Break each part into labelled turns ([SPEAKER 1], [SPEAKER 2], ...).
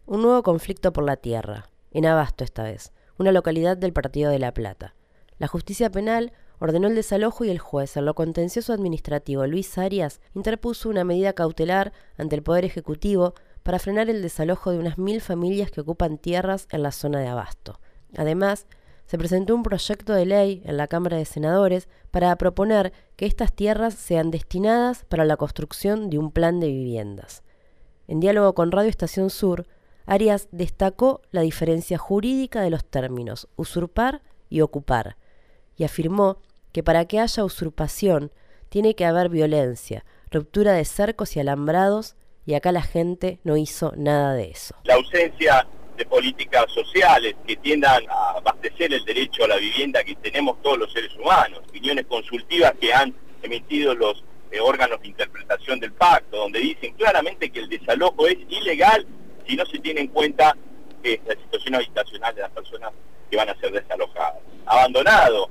[SPEAKER 1] Un nuevo conflicto por la tierra, en Abasto esta vez, una localidad del Partido de La Plata. La justicia penal ordenó el desalojo y el juez, en lo contencioso administrativo Luis Arias, interpuso una medida cautelar ante el Poder Ejecutivo para frenar el desalojo de unas 1000 familias que ocupan tierras en la zona de Abasto. Además, se presentó un proyecto de ley en la Cámara de Senadores para proponer que estas tierras sean destinadas para la construcción de un plan de viviendas. En diálogo con Radio Estación Sur, Arias destacó la diferencia jurídica de los términos usurpar y ocupar, y afirmó que para que haya usurpación tiene que haber violencia, ruptura de cercos y alambrados, y acá la gente no hizo nada de eso.
[SPEAKER 2] La ausencia de políticas sociales que tiendan a abastecer el derecho a la vivienda que tenemos todos los seres humanos, opiniones consultivas que han emitido los órganos de interpretación del pacto, donde dicen claramente que el desalojo es ilegal si no se tiene en cuenta la situación habitacional de las personas que van a ser desalojadas. Abandonado,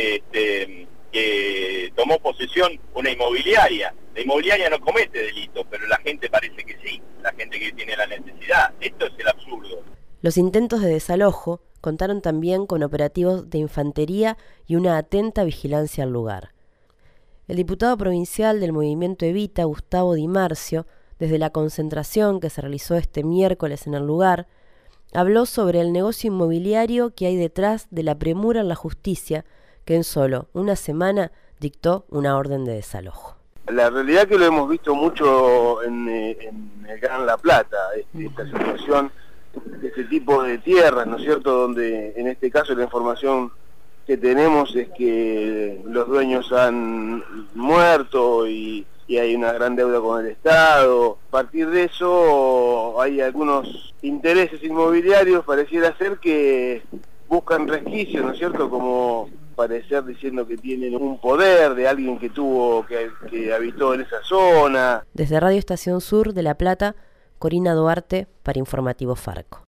[SPEAKER 2] que tomó posesión una inmobiliaria. La inmobiliaria no comete delito, pero la gente parece que sí, la gente que tiene la necesidad. Esto es el absurdo.
[SPEAKER 1] Los intentos de desalojo contaron también con operativos de infantería y una atenta vigilancia al lugar. El diputado provincial del Movimiento Evita, Gustavo Di Marcio, desde la concentración que se realizó este miércoles en el lugar, habló sobre el negocio inmobiliario que hay detrás de la premura en la justicia, que en solo una semana dictó una orden de desalojo.
[SPEAKER 3] La realidad que lo hemos visto mucho en el Gran La Plata, esta situación de este tipo de tierras, ¿no es cierto?, donde en este caso la información que tenemos es que los dueños han muerto y hay una gran deuda con el Estado. A partir de eso hay algunos intereses inmobiliarios, pareciera ser que buscan resquicios, ¿no es cierto?, como parecer diciendo que tienen un poder de alguien que habitó en esa zona.
[SPEAKER 1] Desde Radio Estación Sur de La Plata, Corina Duarte para Informativo Farco.